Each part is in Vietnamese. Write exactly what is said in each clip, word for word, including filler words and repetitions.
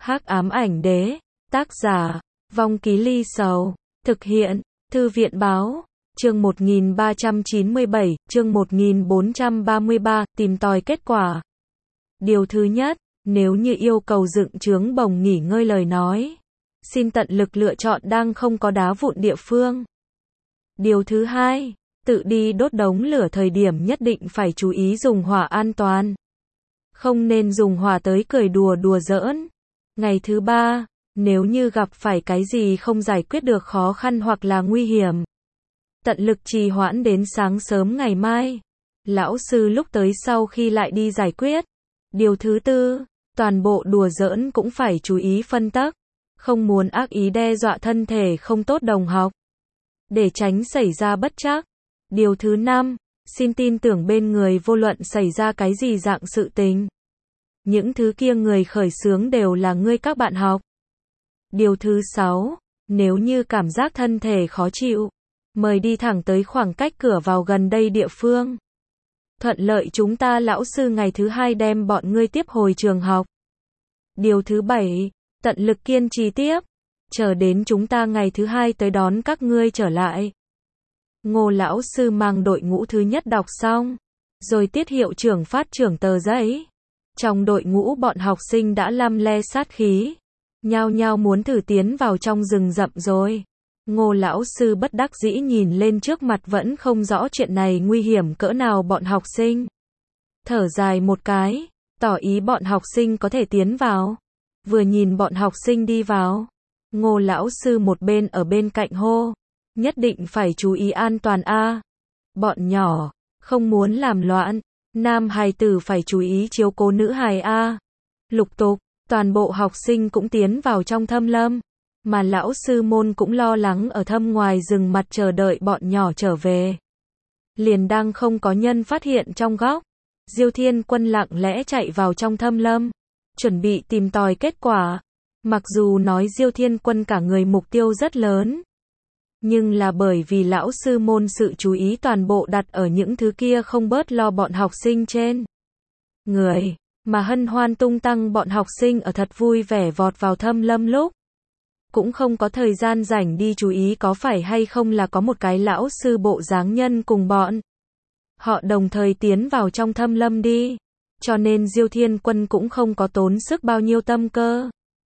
Hắc ám ảnh đế, tác giả, Vong Ký Ly Sầu, thực hiện, Thư viện báo, chương một nghìn ba trăm chín mươi bảy, chương một nghìn bốn trăm ba mươi ba, tìm tòi kết quả. Điều thứ nhất, nếu như yêu cầu dựng trướng bồng nghỉ ngơi lời nói, xin tận lực lựa chọn đang không có đá vụn địa phương. Điều thứ hai, tự đi đốt đống lửa thời điểm nhất định phải chú ý dùng hỏa an toàn. Không nên dùng hỏa tới cười đùa đùa giỡn. Ngày thứ ba, nếu như gặp phải cái gì không giải quyết được khó khăn hoặc là nguy hiểm, tận lực trì hoãn đến sáng sớm ngày mai. Lão sư lúc tới sau khi lại đi giải quyết. Điều thứ tư, toàn bộ đùa giỡn cũng phải chú ý phân tắc, không muốn ác ý đe dọa thân thể không tốt đồng học, để tránh xảy ra bất trắc. Điều thứ năm, xin tin tưởng bên người vô luận xảy ra cái gì dạng sự tình, những thứ kia người khởi xướng đều là ngươi các bạn học. Điều thứ sáu, nếu như cảm giác thân thể khó chịu, mời đi thẳng tới khoảng cách cửa vào gần đây địa phương. Thuận lợi chúng ta lão sư ngày thứ hai đem bọn ngươi tiếp hồi trường học. Điều thứ bảy, tận lực kiên trì tiếp, chờ đến chúng ta ngày thứ hai tới đón các ngươi trở lại. Ngô lão sư mang đội ngũ thứ nhất đọc xong, rồi tiết hiệu trưởng phát trưởng tờ giấy. Trong đội ngũ bọn học sinh đã lăm le sát khí, nhao nhao muốn thử tiến vào trong rừng rậm rồi. Ngô lão sư bất đắc dĩ nhìn lên trước mặt vẫn không rõ chuyện này nguy hiểm cỡ nào bọn học sinh. Thở dài một cái, tỏ ý bọn học sinh có thể tiến vào. Vừa nhìn bọn học sinh đi vào, Ngô lão sư một bên ở bên cạnh hô, nhất định phải chú ý an toàn a. Bọn nhỏ, không muốn làm loạn, nam hài tử phải chú ý chiếu cố nữ hài a. Lục tục, toàn bộ học sinh cũng tiến vào trong thâm lâm, mà lão sư môn cũng lo lắng ở thâm ngoài rừng mặt chờ đợi bọn nhỏ trở về. Liền đang không có nhân phát hiện trong góc, Diêu Thiên Quân lặng lẽ chạy vào trong thâm lâm, chuẩn bị tìm tòi kết quả. Mặc dù nói Diêu Thiên Quân cả người mục tiêu rất lớn, nhưng là bởi vì lão sư môn sự chú ý toàn bộ đặt ở những thứ kia không bớt lo bọn học sinh trên người, mà hân hoan tung tăng bọn học sinh ở thật vui vẻ vọt vào thâm lâm lúc, cũng không có thời gian rảnh đi chú ý có phải hay không là có một cái lão sư bộ dáng nhân cùng bọn họ đồng thời tiến vào trong thâm lâm đi, cho nên Diêu Thiên Quân cũng không có tốn sức bao nhiêu tâm cơ,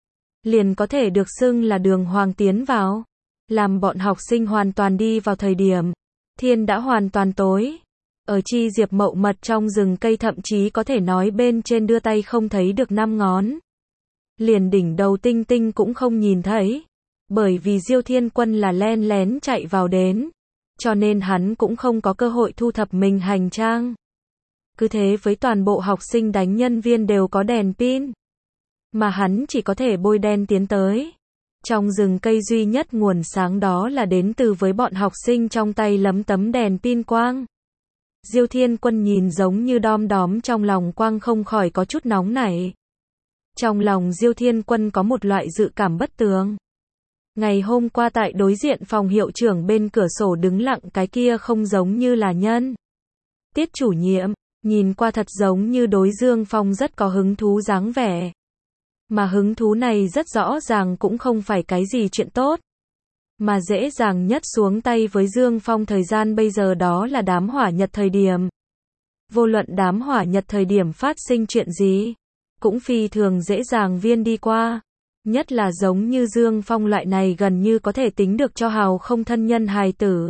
liền có thể được xưng là đường hoàng tiến vào. Làm bọn học sinh hoàn toàn đi vào thời điểm, thiên đã hoàn toàn tối. Ở chi diệp mậu mật trong rừng cây thậm chí có thể nói bên trên đưa tay không thấy được năm ngón. Liền đỉnh đầu tinh tinh cũng không nhìn thấy. Bởi vì Diêu Thiên Quân là len lén chạy vào đến, cho nên hắn cũng không có cơ hội thu thập mình hành trang. Cứ thế với toàn bộ học sinh đánh nhân viên đều có đèn pin, mà hắn chỉ có thể bôi đen tiến tới. Trong rừng cây duy nhất nguồn sáng đó là đến từ với bọn học sinh trong tay lấm tấm đèn pin quang. Diêu Thiên Quân nhìn giống như đom đóm trong lòng quang không khỏi có chút nóng nảy. Trong lòng Diêu Thiên Quân có một loại dự cảm bất tường. Ngày hôm qua tại đối diện phòng hiệu trưởng bên cửa sổ đứng lặng cái kia không giống như là nhân. Tiết chủ nhiệm, nhìn qua thật giống như đối Dương Phong rất có hứng thú dáng vẻ. Mà hứng thú này rất rõ ràng cũng không phải cái gì chuyện tốt. Mà dễ dàng nhất xuống tay với Dương Phong thời gian bây giờ đó là đám hỏa nhật thời điểm. Vô luận đám hỏa nhật thời điểm phát sinh chuyện gì, cũng phi thường dễ dàng viên đi qua. Nhất là giống như Dương Phong loại này gần như có thể tính được cho hào không thân nhân hài tử.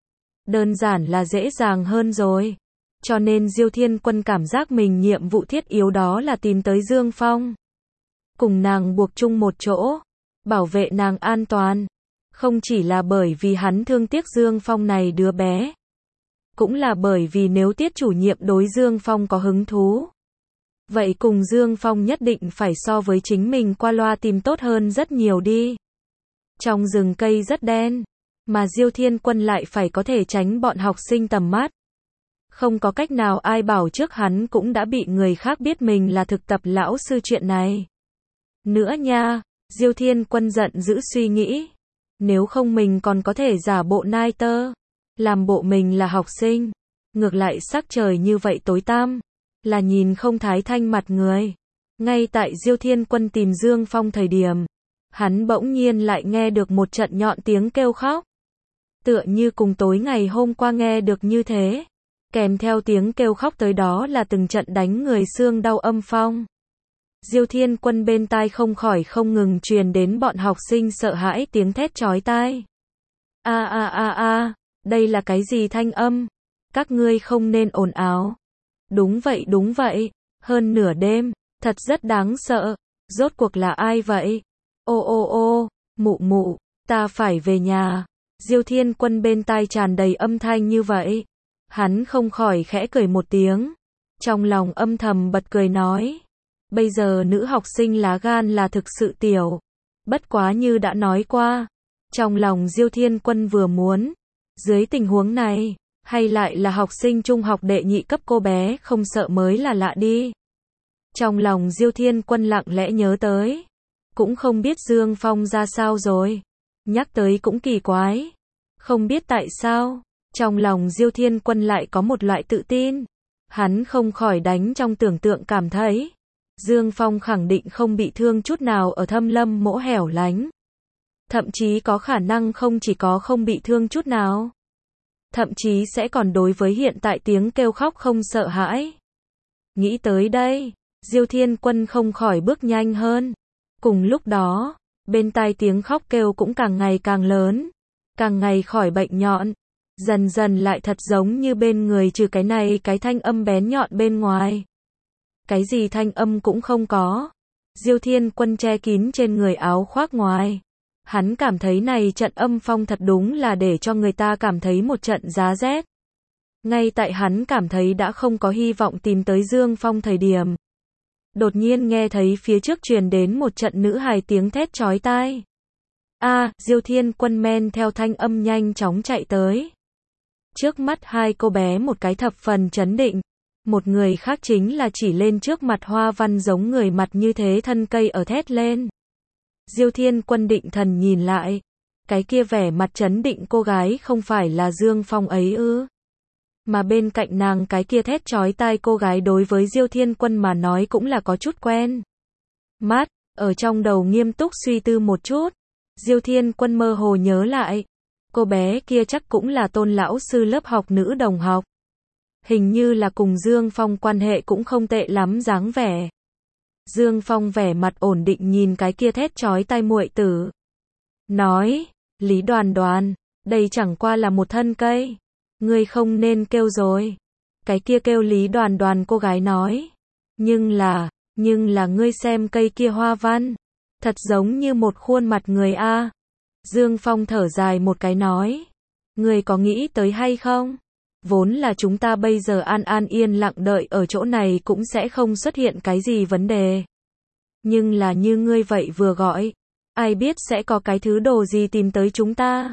Đơn giản là dễ dàng hơn rồi. Cho nên Diêu Thiên Quân cảm giác mình nhiệm vụ thiết yếu đó là tìm tới Dương Phong, cùng nàng buộc chung một chỗ, bảo vệ nàng an toàn. Không chỉ là bởi vì hắn thương tiếc Dương Phong này đứa bé, cũng là bởi vì nếu Tiết chủ nhiệm đối Dương Phong có hứng thú, vậy cùng Dương Phong nhất định phải so với chính mình qua loa tìm tốt hơn rất nhiều đi. Trong rừng cây rất đen, mà Diêu Thiên Quân lại phải có thể tránh bọn học sinh tầm mắt. Không có cách nào ai bảo trước hắn cũng đã bị người khác biết mình là thực tập lão sư chuyện này. Nữa nha, Diêu Thiên Quân giận dữ suy nghĩ, nếu không mình còn có thể giả bộ nai tơ, làm bộ mình là học sinh, ngược lại sắc trời như vậy tối tăm, là nhìn không thái thanh mặt người. Ngay tại Diêu Thiên Quân tìm Dương Phong thời điểm, hắn bỗng nhiên lại nghe được một trận nhọn tiếng kêu khóc. Tựa như cùng tối ngày hôm qua nghe được như thế. Kèm theo tiếng kêu khóc tới đó là từng trận đánh người xương đau âm phong. Diêu Thiên Quân bên tai không khỏi không ngừng truyền đến bọn học sinh sợ hãi tiếng thét chói tai. A a a a, đây là cái gì thanh âm? Các ngươi không nên ồn ào. Đúng vậy đúng vậy, hơn nửa đêm, thật rất đáng sợ. Rốt cuộc là ai vậy? Ô ô ô, mụ mụ, ta phải về nhà. Diêu Thiên Quân bên tai tràn đầy âm thanh như vậy. Hắn không khỏi khẽ cười một tiếng. Trong lòng âm thầm bật cười nói. Bây giờ nữ học sinh lá gan là thực sự tiểu. Bất quá như đã nói qua. Trong lòng Diêu Thiên Quân vừa muốn. Dưới tình huống này, hay lại là học sinh trung học đệ nhị cấp cô bé không sợ mới là lạ đi. Trong lòng Diêu Thiên Quân lặng lẽ nhớ tới. Cũng không biết Dương Phong ra sao rồi. Nhắc tới cũng kỳ quái. Không biết tại sao, trong lòng Diêu Thiên Quân lại có một loại tự tin. Hắn không khỏi đánh trong tưởng tượng cảm thấy. Dương Phong khẳng định không bị thương chút nào ở thâm lâm mỗ hẻo lánh. Thậm chí có khả năng không chỉ có không bị thương chút nào. Thậm chí sẽ còn đối với hiện tại tiếng kêu khóc không sợ hãi. Nghĩ tới đây, Diêu Thiên Quân không khỏi bước nhanh hơn. Cùng lúc đó, bên tai tiếng khóc kêu cũng càng ngày càng lớn. Càng ngày khỏi bệnh nhọn. Dần dần lại thật giống như bên người trừ cái này cái thanh âm bén nhọn bên ngoài. Cái gì thanh âm cũng không có. Diêu Thiên Quân che kín trên người áo khoác ngoài. Hắn cảm thấy này trận âm phong thật đúng là để cho người ta cảm thấy một trận giá rét. Ngay tại hắn cảm thấy đã không có hy vọng tìm tới Dương Phong thời điểm. Đột nhiên nghe thấy phía trước truyền đến một trận nữ hài tiếng thét chói tai. A, Diêu Thiên Quân men theo thanh âm nhanh chóng chạy tới. Trước mắt hai cô bé một cái thập phần chấn định. Một người khác chính là chỉ lên trước mặt hoa văn giống người mặt như thế thân cây ở thét lên. Diêu Thiên Quân định thần nhìn lại. Cái kia vẻ mặt chấn định cô gái không phải là Dương Phong ấy ư. Mà bên cạnh nàng cái kia thét chói tai cô gái đối với Diêu Thiên Quân mà nói cũng là có chút quen. Mát, ở trong đầu nghiêm túc suy tư một chút. Diêu Thiên Quân mơ hồ nhớ lại. Cô bé kia chắc cũng là Tôn lão sư lớp học nữ đồng học. Hình như là cùng Dương Phong quan hệ cũng không tệ lắm dáng vẻ. Dương Phong vẻ mặt ổn định nhìn cái kia thét chói tai muội tử. Nói, Lý Đoàn Đoàn, đây chẳng qua là một thân cây. Ngươi không nên kêu rồi. Cái kia kêu Lý Đoàn Đoàn cô gái nói. Nhưng là, nhưng là ngươi xem cây kia hoa văn. Thật giống như một khuôn mặt người a. Dương Phong thở dài một cái nói. Ngươi có nghĩ tới hay không? Vốn là chúng ta bây giờ an an yên lặng đợi ở chỗ này cũng sẽ không xuất hiện cái gì vấn đề. Nhưng là như ngươi vậy vừa gọi. Ai biết sẽ có cái thứ đồ gì tìm tới chúng ta?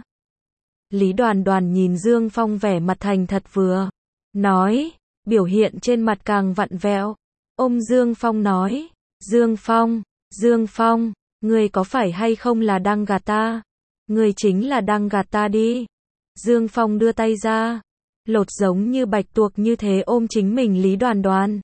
Lý Đoàn Đoàn nhìn Dương Phong vẻ mặt thành thật vừa. Nói. Biểu hiện trên mặt càng vặn vẹo. Ôm Dương Phong nói. Dương Phong, Dương Phong, ngươi có phải hay không là đang gạt ta? Ngươi chính là đang gạt ta đi. Dương Phong đưa tay ra. Lột giống như bạch tuộc như thế ôm chính mình Lý Đoàn Đoàn.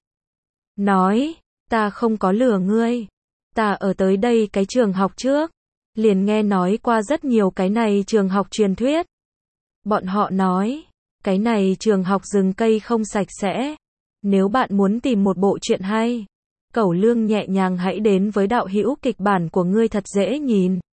Nói. Ta không có lừa ngươi. Ta ở tới đây cái trường học trước. Liền nghe nói qua rất nhiều cái này trường học truyền thuyết. Bọn họ nói. Cái này trường học rừng cây không sạch sẽ. Nếu bạn muốn tìm một bộ truyện hay. Cẩu Lương nhẹ nhàng hãy đến với đạo hữu kịch bản của ngươi thật dễ nhìn.